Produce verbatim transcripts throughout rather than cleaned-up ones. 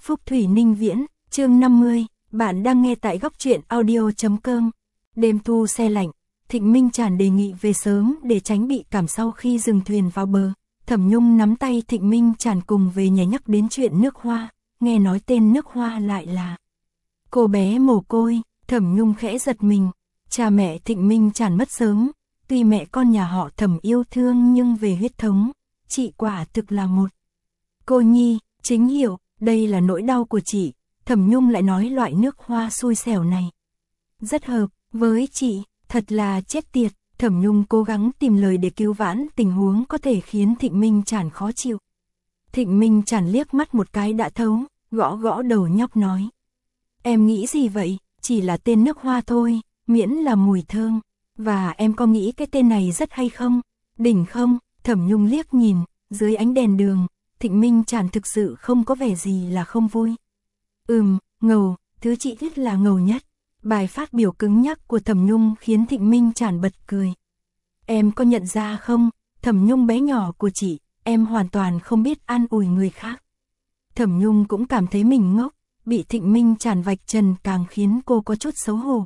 Phúc Thủy Ninh Viễn, chương năm mươi, bạn đang nghe tại góc truyện audio chấm com. Đêm thu se lạnh, Thịnh Minh Tràn đề nghị về sớm để tránh bị cảm sau khi dừng thuyền vào bờ. Thẩm Nhung nắm tay Thịnh Minh Tràn cùng về nhà nhắc đến chuyện nước hoa, nghe nói tên nước hoa lại là cô bé mồ côi. Thẩm Nhung khẽ giật mình, cha mẹ Thịnh Minh Tràn mất sớm, tuy mẹ con nhà họ Thẩm yêu thương nhưng về huyết thống, chị quả thực là một cô nhi. Chính hiểu, đây là nỗi đau của chị. Thẩm Nhung lại nói loại nước hoa xui xẻo này rất hợp với chị, thật là chết tiệt. Thẩm Nhung cố gắng tìm lời để cứu vãn tình huống có thể khiến Thịnh Minh Tràn khó chịu. Thịnh Minh Tràn liếc mắt một cái đã thấu, gõ gõ đầu nhóc nói: em nghĩ gì vậy, chỉ là tên nước hoa thôi, miễn là mùi thơm. Và em có nghĩ cái tên này rất hay không? Đỉnh không? Thẩm Nhung liếc nhìn, dưới ánh đèn đường, Thịnh Minh Tràn thực sự không có vẻ gì là không vui. Ừm, ngầu, thứ chị thích là ngầu nhất. Bài phát biểu cứng nhắc của Thẩm Nhung khiến Thịnh Minh Tràn bật cười. Em có nhận ra không, Thẩm Nhung bé nhỏ của chị, em hoàn toàn không biết an ủi người khác. Thẩm Nhung cũng cảm thấy mình ngốc, bị Thịnh Minh Tràn vạch trần càng khiến cô có chút xấu hổ.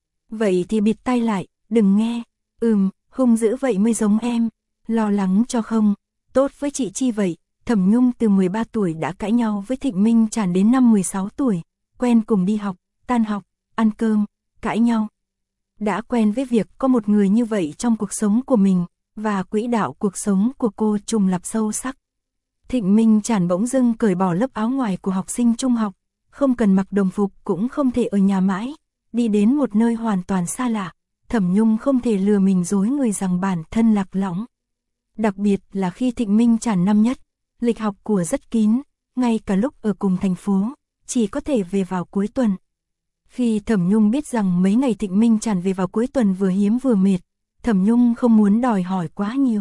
Vậy thì bịt tai lại, đừng nghe. Ừm, hung dữ vậy mới giống em. Lo lắng cho không, tốt với chị chi vậy. Thẩm Nhung từ mười ba tuổi đã cãi nhau với Thịnh Minh Tràn đến năm mười sáu tuổi, quen cùng đi học, tan học, ăn cơm, cãi nhau. Đã quen với việc có một người như vậy trong cuộc sống của mình, và quỹ đạo cuộc sống của cô trùng lặp sâu sắc. Thịnh Minh Tràn bỗng dưng cởi bỏ lớp áo ngoài của học sinh trung học, không cần mặc đồng phục cũng không thể ở nhà mãi, đi đến một nơi hoàn toàn xa lạ. Thẩm Nhung không thể lừa mình dối người rằng bản thân lạc lõng. Đặc biệt là khi Thịnh Minh Tràn năm nhất, lịch học của rất kín, ngay cả lúc ở cùng thành phố, chỉ có thể về vào cuối tuần. Khi Thẩm Nhung biết rằng mấy ngày Thịnh Minh Tràn về vào cuối tuần vừa hiếm vừa mệt, Thẩm Nhung không muốn đòi hỏi quá nhiều.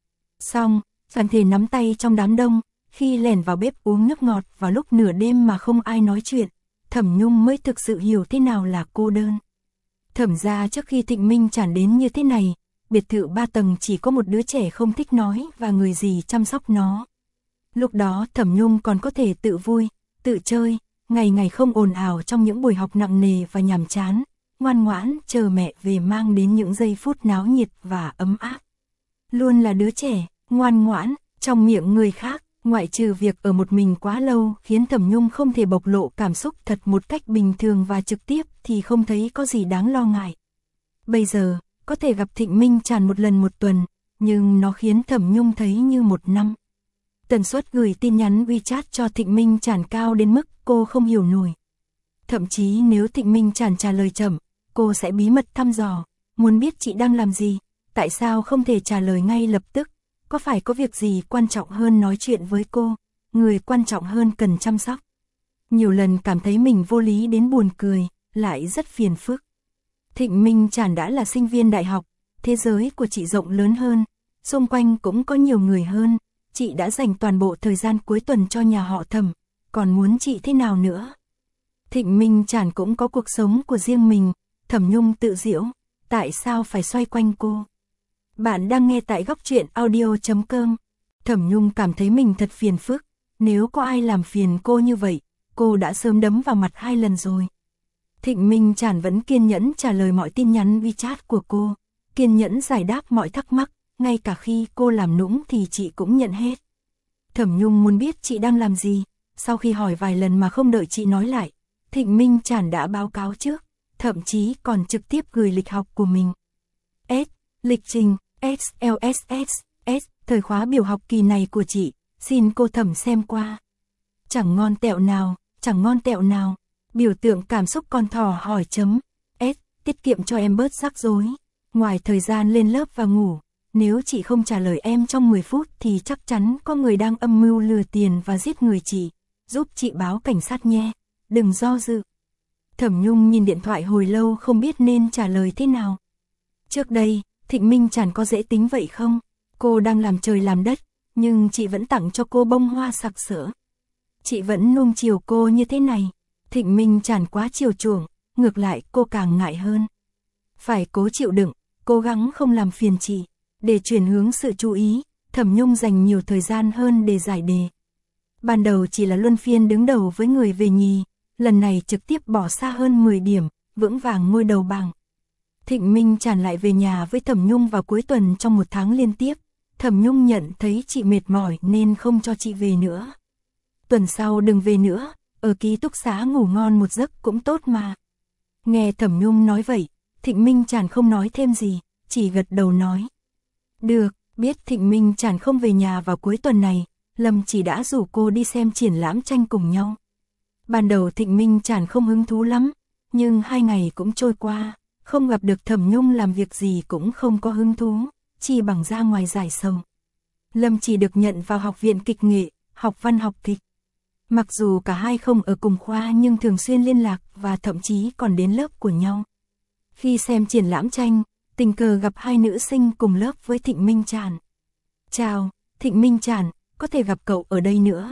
Xong, toàn thể nắm tay trong đám đông, khi lẻn vào bếp uống nước ngọt vào lúc nửa đêm mà không ai nói chuyện, Thẩm Nhung mới thực sự hiểu thế nào là cô đơn. Thẩm ra trước khi Thịnh Minh Tràn đến như thế này, biệt thự ba tầng chỉ có một đứa trẻ không thích nói và người gì chăm sóc nó. Lúc đó Thẩm Nhung còn có thể tự vui, tự chơi, ngày ngày không ồn ào trong những buổi học nặng nề và nhàm chán, ngoan ngoãn chờ mẹ về mang đến những giây phút náo nhiệt và ấm áp. Luôn là đứa trẻ, ngoan ngoãn, trong miệng người khác, ngoại trừ việc ở một mình quá lâu khiến Thẩm Nhung không thể bộc lộ cảm xúc thật một cách bình thường và trực tiếp thì không thấy có gì đáng lo ngại. Bây giờ, có thể gặp Thịnh Minh Tràn một lần một tuần, nhưng nó khiến Thẩm Nhung thấy như một năm. Tần suất gửi tin nhắn WeChat cho Thịnh Minh Tràn cao đến mức cô không hiểu nổi. Thậm chí nếu Thịnh Minh Tràn trả lời chậm, cô sẽ bí mật thăm dò, muốn biết chị đang làm gì, tại sao không thể trả lời ngay lập tức, có phải có việc gì quan trọng hơn nói chuyện với cô, người quan trọng hơn cần chăm sóc. Nhiều lần cảm thấy mình vô lý đến buồn cười, lại rất phiền phức. Thịnh Minh Tràn đã là sinh viên đại học, thế giới của chị rộng lớn hơn, xung quanh cũng có nhiều người hơn. Chị đã dành toàn bộ thời gian cuối tuần cho nhà họ Thẩm, còn muốn chị thế nào nữa? Thịnh Minh Tràn cũng có cuộc sống của riêng mình, Thẩm Nhung tự giễu, tại sao phải xoay quanh cô? Bạn đang nghe tại góc truyện audio chấm com. Thẩm Nhung cảm thấy mình thật phiền phức, nếu có ai làm phiền cô như vậy, cô đã sớm đấm vào mặt hai lần rồi. Thịnh Minh Tràn vẫn kiên nhẫn trả lời mọi tin nhắn WeChat của cô, kiên nhẫn giải đáp mọi thắc mắc. Ngay cả khi cô làm nũng thì chị cũng nhận hết. Thẩm Nhung muốn biết chị đang làm gì, sau khi hỏi vài lần mà không đợi chị nói lại, Thịnh Minh Tràn đã báo cáo trước, thậm chí còn trực tiếp gửi lịch học của mình. S, lịch trình, S L S S, S, thời khóa biểu học kỳ này của chị, xin cô Thẩm xem qua. Chẳng ngon tẹo nào, chẳng ngon tẹo nào, biểu tượng cảm xúc con thỏ hỏi chấm, S, tiết kiệm cho em bớt rắc rối, ngoài thời gian lên lớp và ngủ. Nếu chị không trả lời em trong mười phút thì chắc chắn có người đang âm mưu lừa tiền và giết người chị, giúp chị báo cảnh sát nhé, đừng do dự. Thẩm Nhung nhìn điện thoại hồi lâu không biết nên trả lời thế nào. Trước đây, Thịnh Minh Tràn có dễ tính vậy không? Cô đang làm trời làm đất, nhưng chị vẫn tặng cho cô bông hoa sặc sỡ. Chị vẫn nuông chiều cô như thế này. Thịnh Minh Tràn quá chiều chuộng, ngược lại cô càng ngại hơn. Phải cố chịu đựng, cố gắng không làm phiền chị. Để chuyển hướng sự chú ý, Thẩm Nhung dành nhiều thời gian hơn để giải đề. Ban đầu chỉ là luân phiên đứng đầu với người về nhì, lần này trực tiếp bỏ xa hơn mười điểm, vững vàng ngôi đầu bảng. Thịnh Minh Tràn lại về nhà với Thẩm Nhung vào cuối tuần trong một tháng liên tiếp. Thẩm Nhung nhận thấy chị mệt mỏi nên không cho chị về nữa. Tuần sau đừng về nữa, ở ký túc xá ngủ ngon một giấc cũng tốt mà. Nghe Thẩm Nhung nói vậy, Thịnh Minh Tràn không nói thêm gì, chỉ gật đầu nói. Được, biết Thịnh Minh Tràn không về nhà vào cuối tuần này, Lâm Chỉ đã rủ cô đi xem triển lãm tranh cùng nhau. Ban đầu Thịnh Minh Tràn không hứng thú lắm, nhưng hai ngày cũng trôi qua, không gặp được Thẩm Nhung làm việc gì cũng không có hứng thú, chỉ bằng ra ngoài giải sầu. Lâm Chỉ được nhận vào học viện kịch nghệ, học văn học kịch. Mặc dù cả hai không ở cùng khoa nhưng thường xuyên liên lạc và thậm chí còn đến lớp của nhau. Khi xem triển lãm tranh, tình cờ gặp hai nữ sinh cùng lớp với Thịnh Minh Tràn. Chào, Thịnh Minh Tràn, có thể gặp cậu ở đây nữa.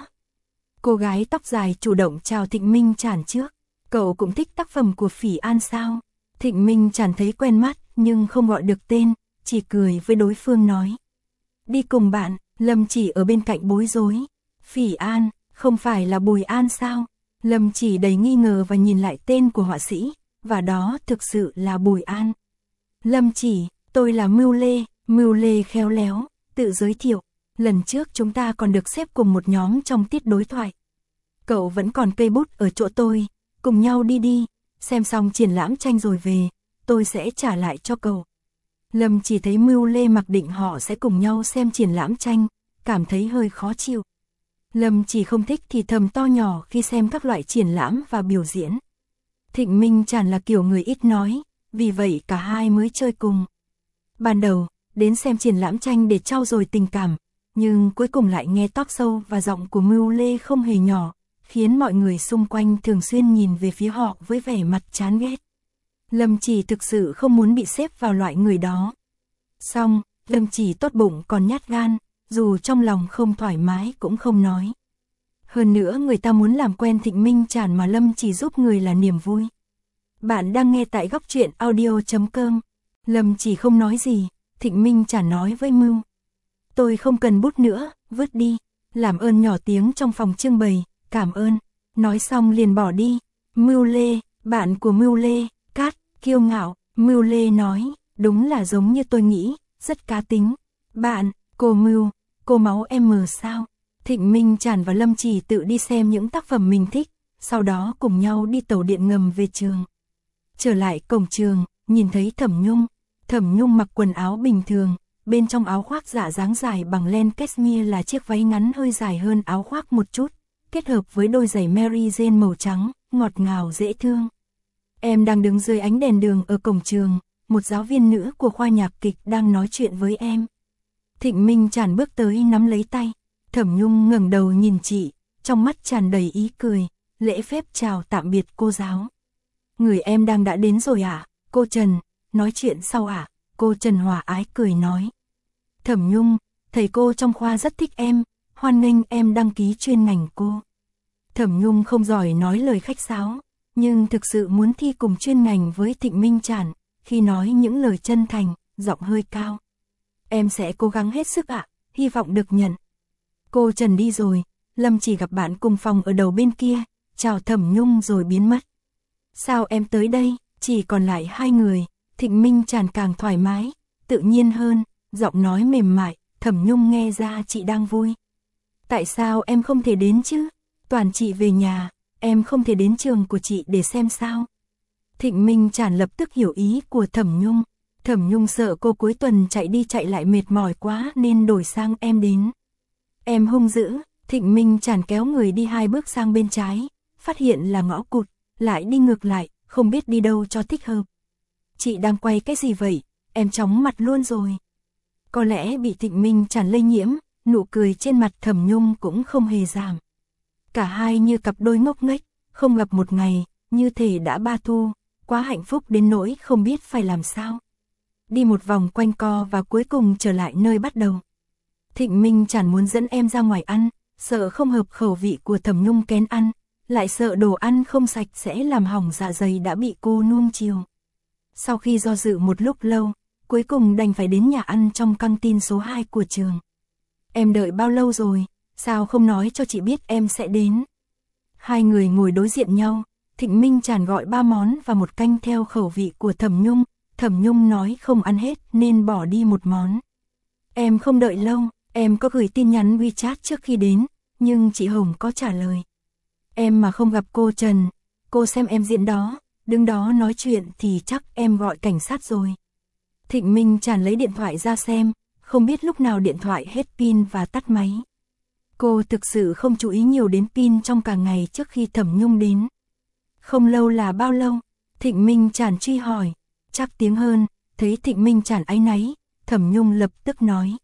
Cô gái tóc dài chủ động chào Thịnh Minh Tràn trước. Cậu cũng thích tác phẩm của Phỉ An sao? Thịnh Minh Tràn thấy quen mắt nhưng không gọi được tên, chỉ cười với đối phương nói. Đi cùng bạn, Lâm Chỉ ở bên cạnh bối rối. Phỉ An, không phải là Bùi An sao? Lâm Chỉ đầy nghi ngờ và nhìn lại tên của họa sĩ, và đó thực sự là Bùi An. Lâm Chỉ, tôi là Mưu Lê, Mưu Lê khéo léo, tự giới thiệu. Lần trước chúng ta còn được xếp cùng một nhóm trong tiết đối thoại. Cậu vẫn còn cây bút ở chỗ tôi, cùng nhau đi đi, xem xong triển lãm tranh rồi về, tôi sẽ trả lại cho cậu. Lâm Chỉ thấy Mưu Lê mặc định họ sẽ cùng nhau xem triển lãm tranh, cảm thấy hơi khó chịu. Lâm Chỉ không thích thì thầm to nhỏ khi xem các loại triển lãm và biểu diễn. Thịnh Minh Tràn là kiểu người ít nói, vì vậy cả hai mới chơi cùng. Ban đầu, đến xem triển lãm tranh để trau dồi tình cảm, nhưng cuối cùng lại nghe talk show và giọng của Mưu Lê không hề nhỏ, khiến mọi người xung quanh thường xuyên nhìn về phía họ với vẻ mặt chán ghét. Lâm Chỉ thực sự không muốn bị xếp vào loại người đó. Xong, Lâm Chỉ tốt bụng còn nhát gan, dù trong lòng không thoải mái cũng không nói. Hơn nữa người ta muốn làm quen Thịnh Minh Tràn mà Lâm Chỉ giúp người là niềm vui. Bạn đang nghe tại góc truyện audio chấm com. Lâm Chỉ không nói gì, Thịnh Minh Tràn nói với Mưu. Tôi không cần bút nữa, vứt đi. Làm ơn nhỏ tiếng trong phòng trưng bày, cảm ơn. Nói xong liền bỏ đi. Mưu Lê, bạn của Mưu Lê, Cát, kiêu ngạo. Mưu Lê nói, đúng là giống như tôi nghĩ, rất cá tính. Bạn, cô Mưu, cô máu em sao? Thịnh Minh Tràn và Lâm Chỉ tự đi xem những tác phẩm mình thích, sau đó cùng nhau đi tàu điện ngầm về trường. Trở lại cổng trường, nhìn thấy Thẩm Nhung. Thẩm Nhung mặc quần áo bình thường, bên trong áo khoác dạ dáng dài bằng len cashmere là chiếc váy ngắn hơi dài hơn áo khoác một chút, kết hợp với đôi giày Mary Jane màu trắng, ngọt ngào dễ thương. Em đang đứng dưới ánh đèn đường ở cổng trường, một giáo viên nữ của khoa nhạc kịch đang nói chuyện với em. Thịnh Minh Tràn bước tới nắm lấy tay. Thẩm Nhung ngẩng đầu nhìn chị, trong mắt tràn đầy ý cười, lễ phép chào tạm biệt cô giáo. Người em đang đã đến rồi à, cô Trần, nói chuyện sau à, cô Trần hòa ái cười nói. Thẩm Nhung, thầy cô trong khoa rất thích em, hoan nghênh em đăng ký chuyên ngành cô. Thẩm Nhung không giỏi nói lời khách sáo, nhưng thực sự muốn thi cùng chuyên ngành với Thịnh Minh Tràn, khi nói những lời chân thành, giọng hơi cao. Em sẽ cố gắng hết sức ạ, hy vọng được nhận. Cô Trần đi rồi, Lâm Chỉ gặp bạn cùng phòng ở đầu bên kia, chào Thẩm Nhung rồi biến mất. Sao em tới đây, chỉ còn lại hai người, Thịnh Minh Tràn càng thoải mái, tự nhiên hơn, giọng nói mềm mại, Thẩm Nhung nghe ra chị đang vui. Tại sao em không thể đến chứ? Toàn chị về nhà, em không thể đến trường của chị để xem sao? Thịnh Minh Tràn lập tức hiểu ý của Thẩm Nhung. Thẩm Nhung sợ cô cuối tuần chạy đi chạy lại mệt mỏi quá nên đổi sang em đến. Em hung dữ, Thịnh Minh Tràn kéo người đi hai bước sang bên trái, phát hiện là ngõ cụt, lại đi ngược lại, không biết đi đâu cho thích hợp. Chị đang quay cái gì vậy, em chóng mặt luôn rồi. Có lẽ bị Thịnh Minh Tràn lây nhiễm, nụ cười trên mặt Thẩm Nhung cũng không hề giảm. Cả hai như cặp đôi ngốc nghếch, không gặp một ngày, như thể đã ba thu, quá hạnh phúc đến nỗi không biết phải làm sao. Đi một vòng quanh co và cuối cùng trở lại nơi bắt đầu. Thịnh Minh Tràn muốn dẫn em ra ngoài ăn, sợ không hợp khẩu vị của Thẩm Nhung kén ăn, lại sợ đồ ăn không sạch sẽ làm hỏng dạ dày đã bị cô nuông chiều. Sau khi do dự một lúc lâu, cuối cùng đành phải đến nhà ăn trong căng tin số hai của trường. Em đợi bao lâu rồi, sao không nói cho chị biết em sẽ đến. Hai người ngồi đối diện nhau, Thịnh Minh Tràn gọi ba món và một canh theo khẩu vị của Thẩm Nhung, Thẩm Nhung nói không ăn hết nên bỏ đi một món. Em không đợi lâu, em có gửi tin nhắn WeChat trước khi đến, nhưng chị Hồng có trả lời. Em mà không gặp cô Trần, cô xem em diễn đó, đứng đó nói chuyện thì chắc em gọi cảnh sát rồi. Thịnh Minh Tràn lấy điện thoại ra xem, không biết lúc nào điện thoại hết pin và tắt máy. Cô thực sự không chú ý nhiều đến pin trong cả ngày trước khi Thẩm Nhung đến. Không lâu là bao lâu? Thịnh Minh Tràn truy hỏi. Chắc tiếng hơn, thấy Thịnh Minh Tràn áy náy, Thẩm Nhung lập tức nói.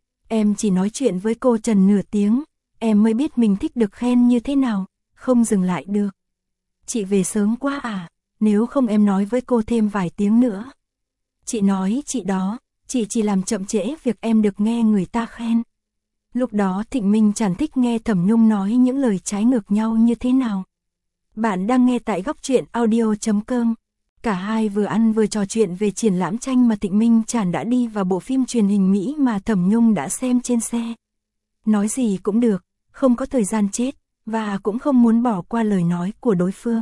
Em chỉ nói chuyện với cô Trần nửa tiếng, em mới biết mình thích được khen như thế nào, không dừng lại được. Chị về sớm quá à, nếu không em nói với cô thêm vài tiếng nữa. Chị nói chị đó, chị chỉ làm chậm trễ việc em được nghe người ta khen. Lúc đó Thịnh Minh Tràn thích nghe Thẩm Nhung nói những lời trái ngược nhau như thế nào. Bạn đang nghe tại góc truyện audio chấm com. Cả hai vừa ăn vừa trò chuyện về triển lãm tranh mà Thịnh Minh Tràn đã đi và bộ phim truyền hình Mỹ mà Thẩm Nhung đã xem trên xe. Nói gì cũng được, không có thời gian chết, và cũng không muốn bỏ qua lời nói của đối phương.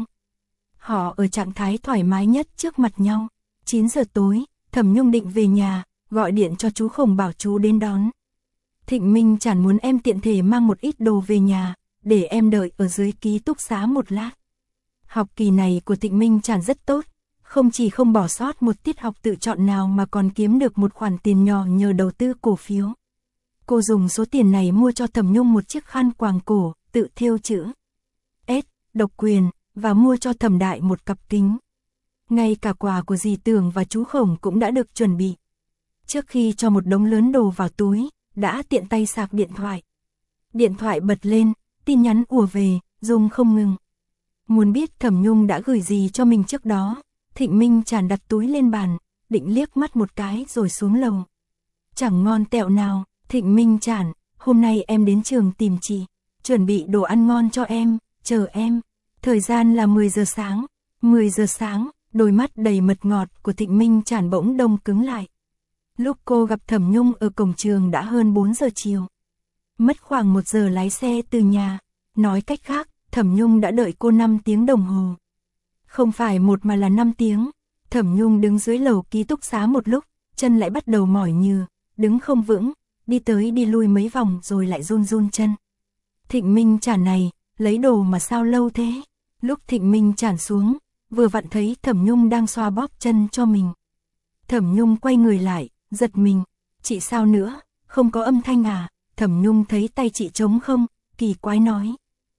Họ ở trạng thái thoải mái nhất trước mặt nhau. chín giờ tối, Thẩm Nhung định về nhà, gọi điện cho chú Khổng bảo chú đến đón. Thịnh Minh Tràn muốn em tiện thể mang một ít đồ về nhà, để em đợi ở dưới ký túc xá một lát. Học kỳ này của Thịnh Minh Tràn rất tốt, không chỉ không bỏ sót một tiết học tự chọn nào mà còn kiếm được một khoản tiền nhỏ nhờ đầu tư cổ phiếu. Cô dùng số tiền này mua cho Thẩm Nhung một chiếc khăn quàng cổ, tự thêu chữ S, độc quyền, và mua cho Thẩm Đại một cặp kính. Ngay cả quà của dì Tưởng và chú Khổng cũng đã được chuẩn bị. Trước khi cho một đống lớn đồ vào túi, đã tiện tay sạc điện thoại. Điện thoại bật lên, tin nhắn ùa về, rung không ngừng. Muốn biết Thẩm Nhung đã gửi gì cho mình trước đó, Thịnh Minh Tràn đặt túi lên bàn, định liếc mắt một cái rồi xuống lầu. Chẳng ngon tẹo nào, Thịnh Minh Tràn, hôm nay em đến trường tìm chị, chuẩn bị đồ ăn ngon cho em, chờ em. Thời gian là mười giờ sáng, mười giờ sáng, đôi mắt đầy mật ngọt của Thịnh Minh Tràn bỗng đông cứng lại. Lúc cô gặp Thẩm Nhung ở cổng trường đã hơn bốn giờ chiều. Mất khoảng một giờ lái xe từ nhà, nói cách khác, Thẩm Nhung đã đợi cô năm tiếng đồng hồ. Không phải một mà là năm tiếng, Thẩm Nhung đứng dưới lầu ký túc xá một lúc, chân lại bắt đầu mỏi nhừ, đứng không vững, đi tới đi lui mấy vòng rồi lại run run chân. Thịnh Minh Tràn này, lấy đồ mà sao lâu thế? Lúc Thịnh Minh Tràn xuống, vừa vặn thấy Thẩm Nhung đang xoa bóp chân cho mình. Thẩm Nhung quay người lại, giật mình, chị sao nữa, không có âm thanh à? Thẩm Nhung thấy tay chị trống không, kỳ quái nói.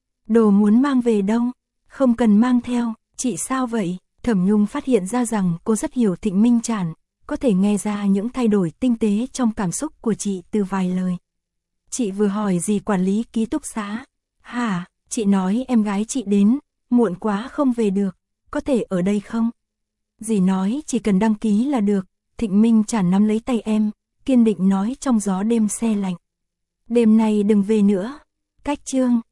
Đồ muốn mang về đâu? Không cần mang theo, chị sao vậy? Thẩm Nhung phát hiện ra rằng cô rất hiểu Thịnh Minh Tràn, có thể nghe ra những thay đổi tinh tế trong cảm xúc của chị từ vài lời. Chị vừa hỏi dì quản lý ký túc xá. Hả, chị nói em gái chị đến, muộn quá không về được, có thể ở đây không? Dì nói chỉ cần đăng ký là được. Thịnh Minh Tràn nắm lấy tay em, kiên định nói trong gió đêm se lạnh. Đêm nay đừng về nữa. Cách chương